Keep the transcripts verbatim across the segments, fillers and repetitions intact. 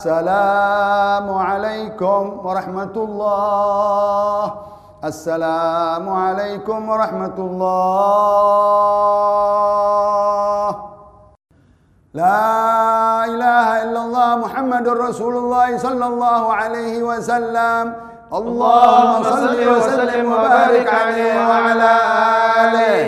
السلام عليكم ورحمة الله. السلام عليكم ورحمة الله. لا إله إلا الله محمد رسول الله صلى الله عليه وسلم. اللهم صل وسلم وبارك عليه وعلى آله.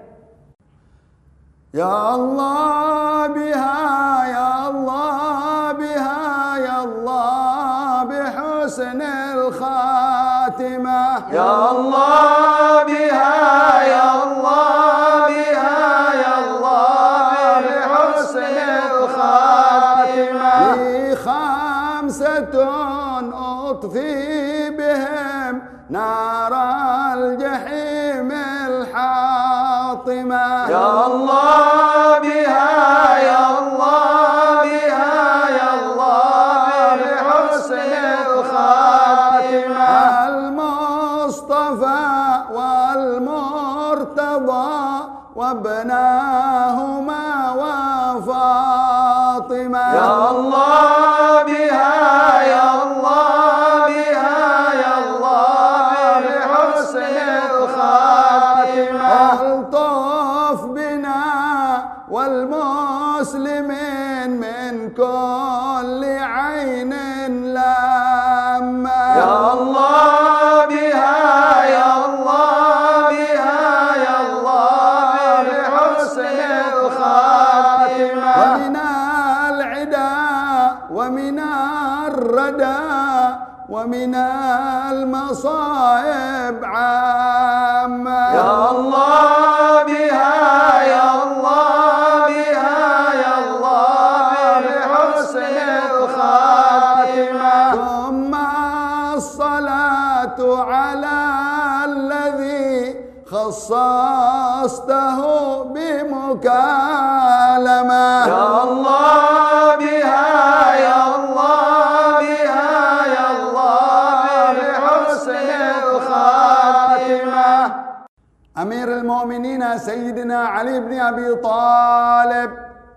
يا الله بها يا الله بها يا الله بحسن الخاتمة. يا الله بها يا الله بها يا الله بحسن الخاتمة. لي خمسة أطفي بهم نار الجحيم الحاطمة. يا الله بها يا الله بها يا الله بحسن الخاتمة. المصطفى والمرتضى وابناهما وفاطمة. يا الله بها يا الله بها يا الله بحسن الخاتمة. الطف بنا والمسلمين من كل عين لامة. يا الله بها يا الله بها يا الله بحسن الخاتمة. ومن العدا ومن الردى ومن المصائب عامة. يا الله بها يا الله بها يا الله بحسن الخاتمة. ثم الصلاة على الذي خصصته بمكالمة. يا الله بها يا الله بها يا الله بحسن الخاتمة. أمير المؤمنين سيدنا علي بن أبي طالب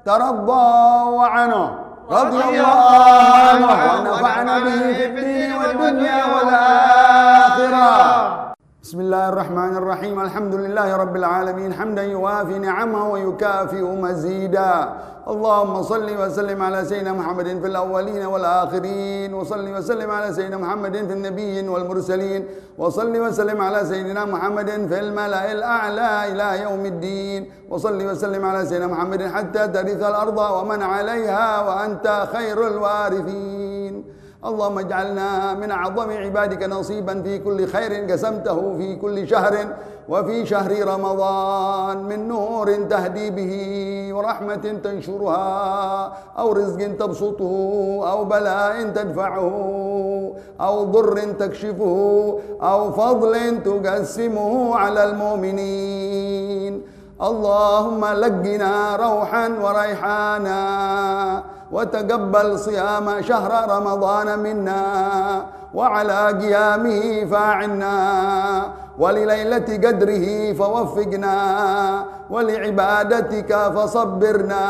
ترضى عنه رضي الله عنه ونفعنا به في الدين والدنيا والآخرة. بسم الله الرحمن الرحيم. الحمد لله رب العالمين حمدا يوافي نعمه ويكافئ مزيدا. اللهم صل وسلم على سيدنا محمد في الأولين والآخرين، وصل وسلم على سيدنا محمد في النبيين والمرسلين، وصل وسلم على سيدنا محمد في الملأ الأعلى إلى يوم الدين، وصل وسلم على سيدنا محمد حتى ترث الأرض ومن عليها وأنت خير الوارثين. اللهم اجعلنا من أعظم عبادك نصيبا في كل خير قسمته في كل شهر وفي شهر رمضان، من نور تهدي به ورحمة تنشرها أو رزق تبسطه أو بلاء تدفعه أو ضر تكشفه أو فضل تقسمه على المؤمنين. اللهم لقنا روحا وريحانا وتقبل صيام شهر رمضان منا، وعلى قيامه فاعنا، ولليلة قدره فوفقنا، ولعبادتك فصبرنا،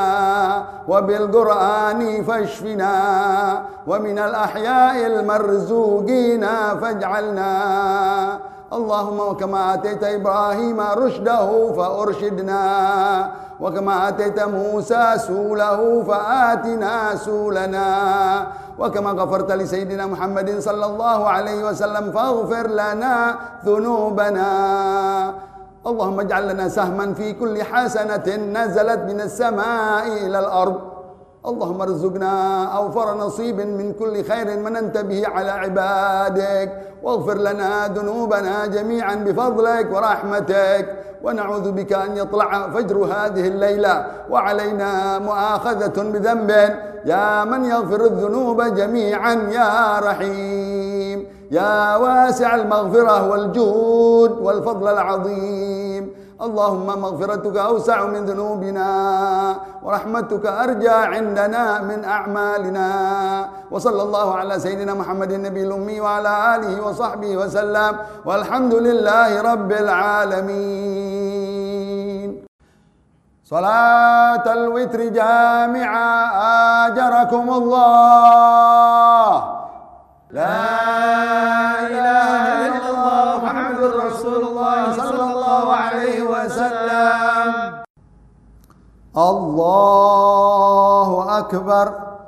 وبالقرآن فاشفنا، ومن الأحياء المرزوقين فاجعلنا. اللهم وكما آتيت إبراهيم رشده فأرشدنا، وكما آتيت موسى سوله فآتنا سولنا، وكما غفرت لسيدنا محمد صلى الله عليه وسلم فاغفر لنا ذنوبنا. اللهم اجعل لنا سهما في كل حسنة نزلت من السماء إلى الأرض. اللهم ارزقنا أوفر نصيب من كل خير مننت به على عبادك، واغفر لنا ذنوبنا جميعا بفضلك ورحمتك، ونعوذ بك أن يطلع فجر هذه الليلة وعلينا مؤاخذة بذنب، يا من يغفر الذنوب جميعا يا رحيم، يا واسع المغفرة والجود والفضل العظيم. اللهم مغفرتك أوسع من ذنوبنا ورحمتك أرجى عندنا من أعمالنا. وصلى الله على سيدنا محمد النبي الأمي وعلى آله وصحبه وسلم، والحمد لله رب العالمين. صلاة الوتر جامعة آجركم الله. لا إله إلا الله محمد رسول الله صلى الله عليه وسلم. الله أكبر.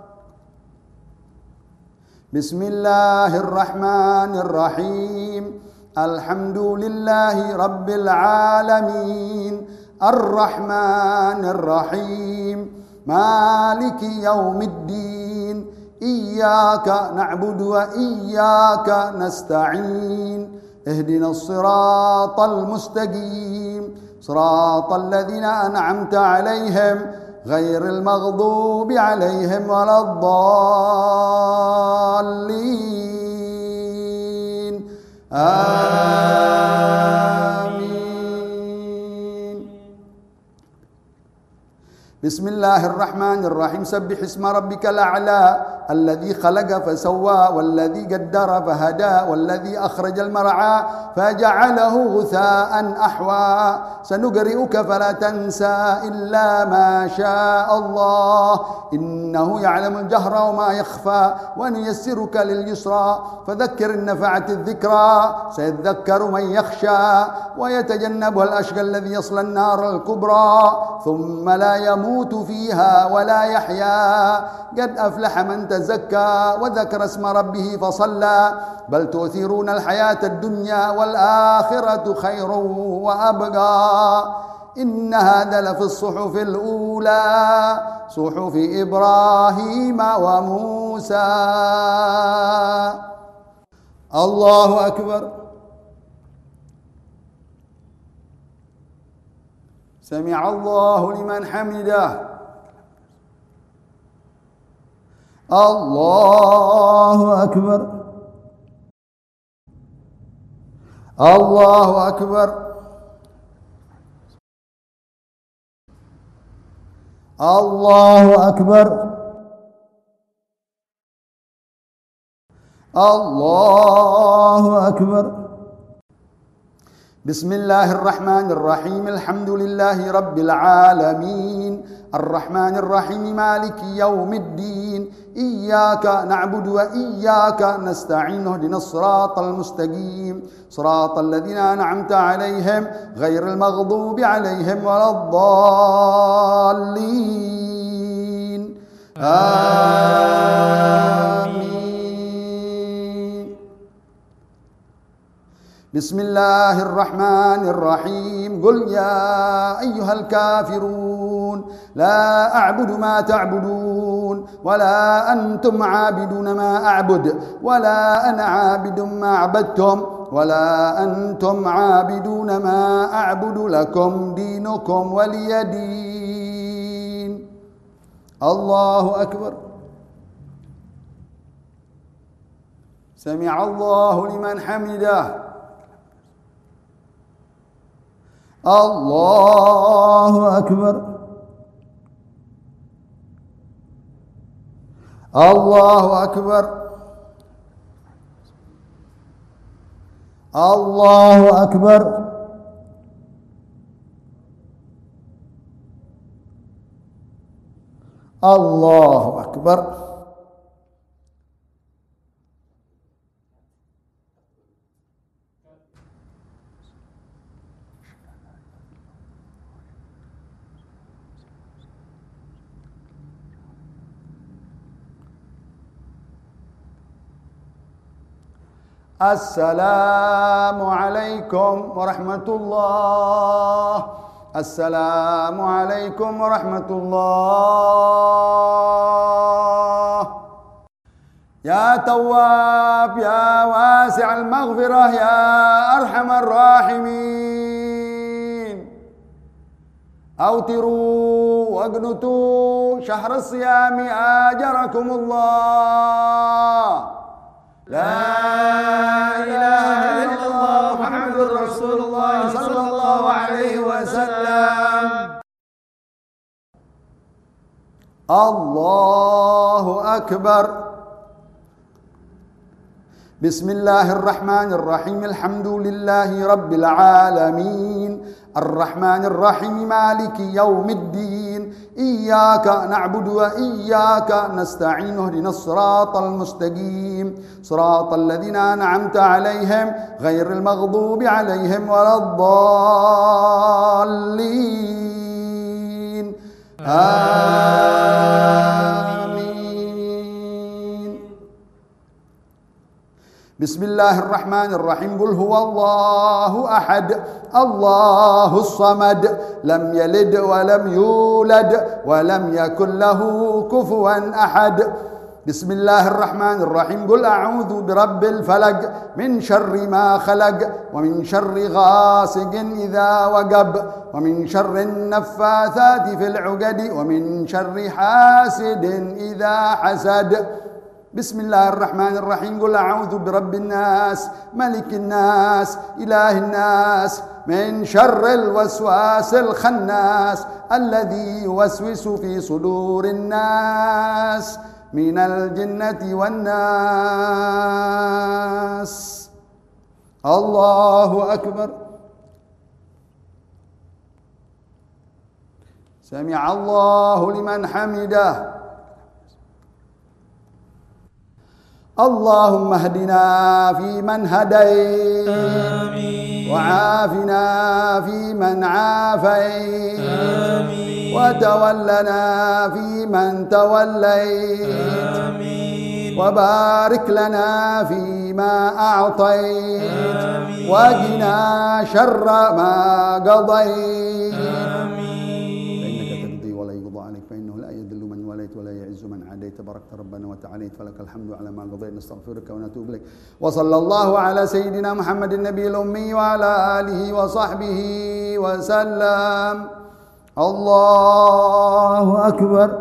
بسم الله الرحمن الرحيم. الحمد لله رب العالمين الرحمن الرحيم مالك يوم الدين إياك نعبد وإياك نستعين اهدنا الصراط المستقيم صراط الذين أنعمت عليهم غير المغضوب عليهم ولا الضالين. آمين. بسم الله الرحمن الرحيم. سبح اسم ربك الأعلى الذي خلق فسوى والذي قدر فهدى والذي أخرج المرعى فجعله غثاء أحوى سنقرئك فلا تنسى إلا ما شاء الله إنه يعلم الجهر وما يخفى ونيسرك لليسرى فذكر إن نفعت الذكرى سيذكر من يخشى ويتجنبها الأشقى الذي يصلى النار الكبرى ثم لا يموت فيها ولا يحيا قد أفلح من تزكى وذكر اسم ربه فصلى بل تؤثرون الحياة الدنيا والآخرة خير وأبقى إن هذا لفي الصحف الأولى صحف إبراهيم وموسى. الله أكبر. سمع الله لمن حمده. الله أكبر. الله أكبر. الله أكبر. الله أكبر. بسم الله الرحمن الرحيم. الحمد لله رب العالمين الرحمن الرحيم مالك يوم الدين إياك نعبد وإياك نستعين اهدنا الصراط المستقيم صراط الذين أنعمت عليهم غير المغضوب عليهم ولا الضالين. آمين. بسم الله الرحمن الرحيم. قل يا أيها الكافرون لا أعبد ما تعبدون ولا أنتم عابدون ما أعبد ولا أنا عابد ما عبدتم ولا أنتم عابدون ما أعبد لكم دينكم ولي دين. الله أكبر. سمع الله لمن حمده. الله أكبر. الله أكبر. الله أكبر. الله أكبر. السلام عليكم ورحمة الله. السلام عليكم ورحمة الله. يا تواب يا واسع المغفرة يا أرحم الراحمين أوتروا واقنتوا شهر الصيام آجركم الله. لا إله إلا الله محمد رسول الله صلى الله عليه وسلم. الله أكبر. بسم الله الرحمن الرحيم. الحمد لله رب العالمين الرحمن الرحيم مالك يوم الدين إياك نعبد وإياك نستعين اهدنا الصراط المستقيم صراط الذين أنعمت عليهم غير المغضوب عليهم ولا الضالين آمين. بسم الله الرحمن الرحيم قل هو الله أحد الله الصمد لم يلد ولم يولد ولم يكن له كفوا أحد. بسم الله الرحمن الرحيم قل أعوذ برب الفلق من شر ما خلق ومن شر غاسق إذا وقب ومن شر النفاثات في العقد ومن شر حاسد إذا حسد. بسم الله الرحمن الرحيم قل أعوذ برب الناس ملك الناس إله الناس من شر الوسواس الخناس الذي يوسوس في صدور الناس من الجنة والناس. الله أكبر. سمع الله لمن حمده. اللهم اهدنا فيمن هديت آمين وعافنا فيمن عافيت آمين وتولنا فيمن توليت آمين وبارك لنا فيما أعطيت آمين وقنا شر ما قضيت ولا يعز من عاديت تباركت ربنا وتعاليت فلك الحمد على ما قضيت نستغفرك ونتوب إليك. وصلى الله على سيدنا محمد النبي الأمي وعلى آله وصحبه وسلم. الله أكبر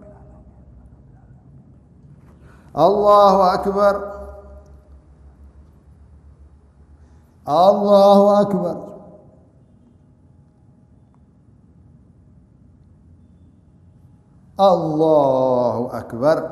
الله أكبر الله أكبر. الله أكبر.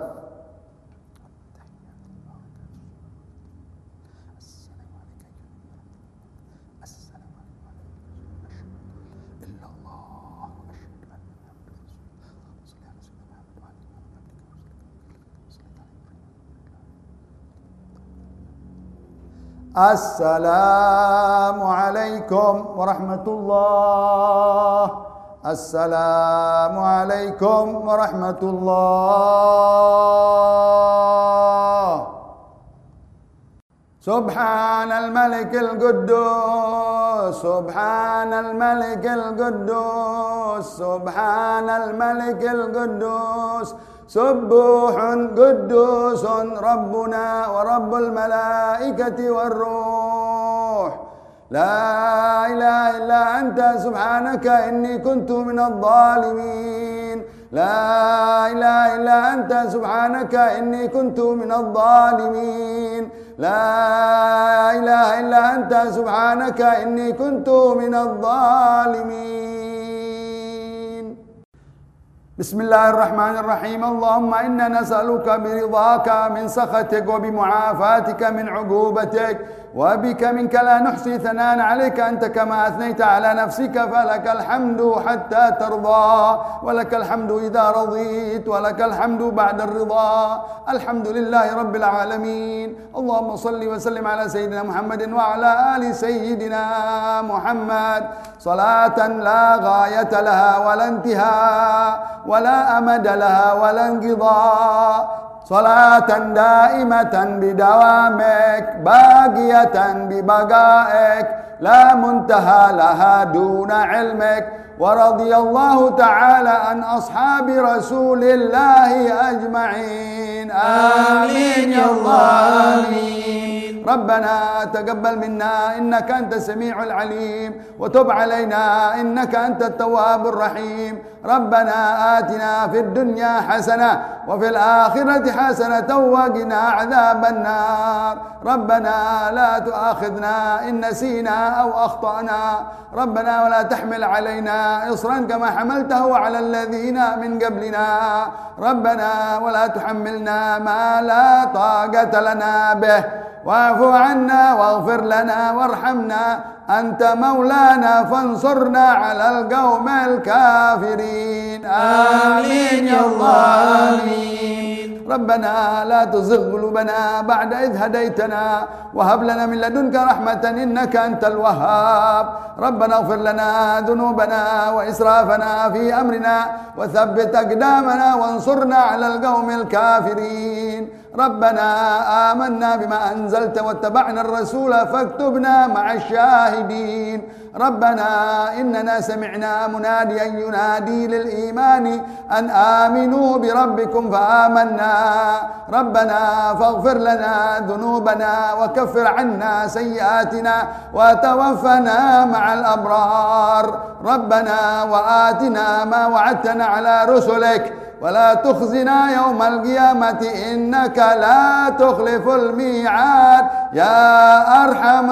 السلام عليكم ورحمة الله. السلام عليكم ورحمة الله. سبحان الملك القدوس سبحان الملك القدوس سبحان الملك القدوس سبوح قدوس ربنا ورب الملائكة والروح. لا إله إلا أنت سبحانك إني كنت من الظالمين. لا إله إلا أنت سبحانك إني كنت من الظالمين. لا إله إلا أنت سبحانك إني كنت من الظالمين. بسم الله الرحمن الرحيم. اللهم إنا نسألك برضاك من سخطك وبمعافاتك من عقوبتك وبك منك لا نحصي ثناء عليك أنت كما أثنيت على نفسك فلك الحمد حتى ترضى ولك الحمد إذا رضيت ولك الحمد بعد الرضا. الحمد لله رب العالمين. اللهم صل وسلم على سيدنا محمد وعلى آل سيدنا محمد صلاة لا غاية لها ولا انتهاء ولا أمد لها ولا انقضاء. صلاة دائمة بدوامك باقية ببقائك لا منتهى لها دون علمك. ورضي الله تعالى عن أصحاب رسول الله أجمعين. آمين يا الله آمين. ربنا تقبل منا إنك أنت السميع العليم وتب علينا إنك أنت التواب الرحيم. ربنا آتنا في الدنيا حسنة وفي الآخرة حسنة وقنا عذاب النار. ربنا لا تؤاخذنا إن نسينا أو أخطأنا. ربنا ولا تحمل علينا إصرا كما حملته على الذين من قبلنا. ربنا ولا تحملنا ما لا طاقة لنا به واعف عنا واغفر لنا وارحمنا أنت مولانا فانصرنا على القوم الكافرين. آمين يا الله آمين. ربنا لا تزغ قلوبنا بعد إذ هديتنا وهب لنا من لدنك رحمة إنك أنت الوهاب. ربنا اغفر لنا ذنوبنا وإسرافنا في أمرنا وثبت أقدامنا وانصرنا على القوم الكافرين. ربنا آمنا بما أنزلت واتبعنا الرسول فاكتبنا مع الشاهدين. ربنا إننا سمعنا مناديا ينادي للإيمان أن آمنوا بربكم فآمنا. ربنا فاغفر لنا ذنوبنا وكفر عنا سيئاتنا وتوفنا مع الأبرار. ربنا وآتنا ما وعدتنا على رسلك ولا تخزنا يوم القيامة إنك لا تخلف الميعاد يا أرحم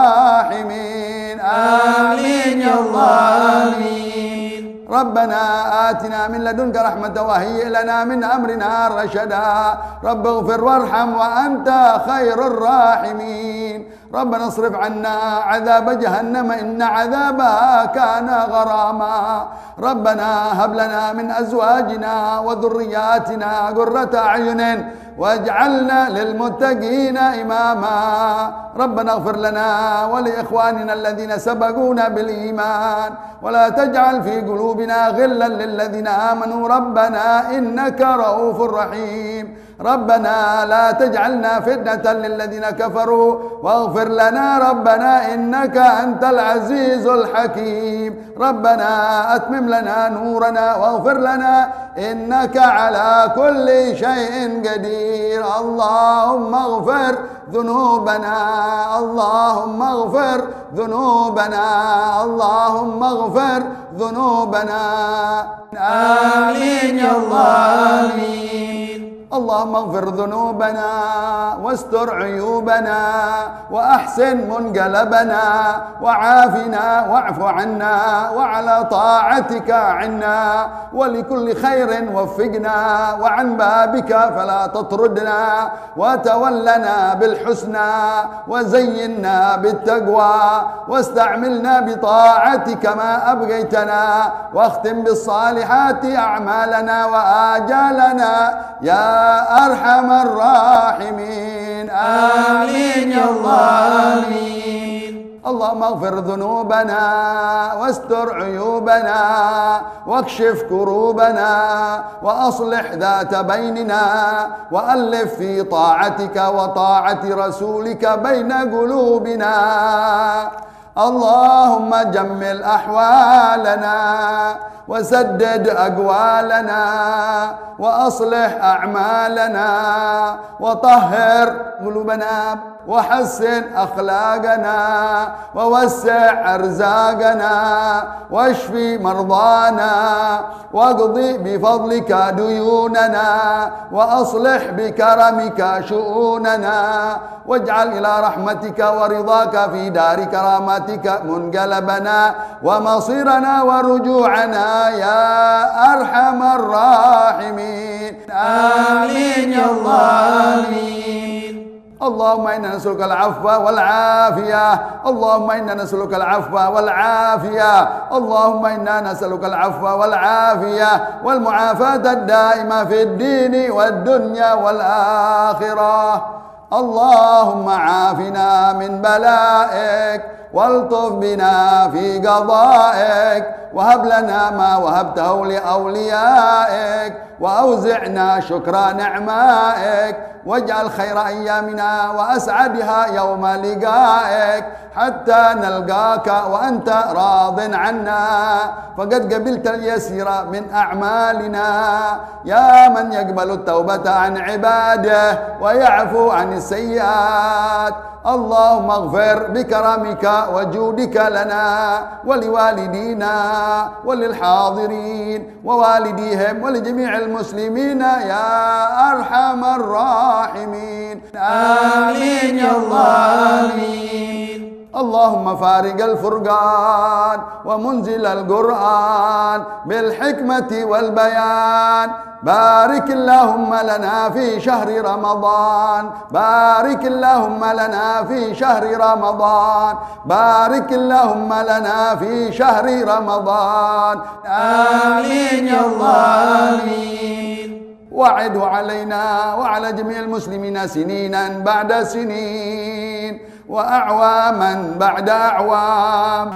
الراحمين. آمين يا الله آمين. ربنا آتنا من لدنك رحمة وهيئ لنا من أمرنا رشدا. رب اغفر وارحم وأنت خير الراحمين. ربنا اصرف عنا عذاب جهنم إن عذابها كان غراما. ربنا هب لنا من أزواجنا وذرياتنا قرة أعين واجعلنا للمتقين إماما. ربنا اغفر لنا ولإخواننا الذين سبقونا بالإيمان ولا تجعل في قلوبنا غلا للذين آمنوا ربنا إنك رؤوف رحيم. ربنا لا تجعلنا فتنة للذين كفروا واغفر لنا ربنا إنك أنت العزيز الحكيم. ربنا أتمم لنا نورنا واغفر لنا إنك على كل شيء قدير. اللهم اغفر ذنوبنا اللهم اغفر ذنوبنا اللهم اغفر ذنوبنا. آمين يا الله آمين. اللهم اغفر ذنوبنا واستر عيوبنا وأحسن منقلبنا وعافنا واعف عنا وعلى طاعتك عنا ولكل خير وفقنا وعن بابك فلا تطردنا وتولنا بالحسنى وزينا بالتقوى واستعملنا بطاعتك ما أبقيتنا واختم بالصالحات أعمالنا وآجالنا يا أرحم الراحمين. آمين يا الله آمين. اللهم اغفر ذنوبنا واستر عيوبنا واكشف كروبنا وأصلح ذات بيننا وألف في طاعتك وطاعة رسولك بين قلوبنا. اللهم جمل أحوالنا وسدد أقوالنا وأصلح أعمالنا وطهر قلوبنا وحسن أخلاقنا ووسع أرزاقنا واشفي مرضانا واقضي بفضلك ديوننا وأصلح بكرمك شؤوننا واجعل إلى رحمتك ورضاك في دار كرامتك منقلبنا ومصيرنا ورجوعنا يا أرحم الراحمين. آمين يا الله آمين. اللهم إنا نسألك العفو والعافية اللهم إنا نسألك العفو والعافية اللهم إنا نسألك العفو والعافية والمعافاة الدائمة في الدين والدنيا والآخرة. اللهم عافنا من بلائك والطف بنا في قضائك وهب لنا ما وهبته لأوليائك وأوزعنا شكر نعمائك واجعل خير أيامنا وأسعدها يوم لقائك حتى نلقاك وأنت راض عنا فقد قبلت اليسير من أعمالنا يا من يقبل التوبة عن عباده ويعفو عن السيئات. اللهم اغفر بكرمك وجودك لنا ولوالدينا وللحاضرين ووالديهم ولجميع المسلمين يا أرحم الراحمين. آمين يا الله آمين. اللهم فارق الفرقان ومنزل القرآن بالحكمة والبيان بارك اللهم لنا في شهر رمضان بارك اللهم لنا في شهر رمضان بارك اللهم لنا في شهر رمضان آمين يا الله آمين. وعده علينا وعلى جميع المسلمين سنينا بعد سنين وأعواما بعد أعوام.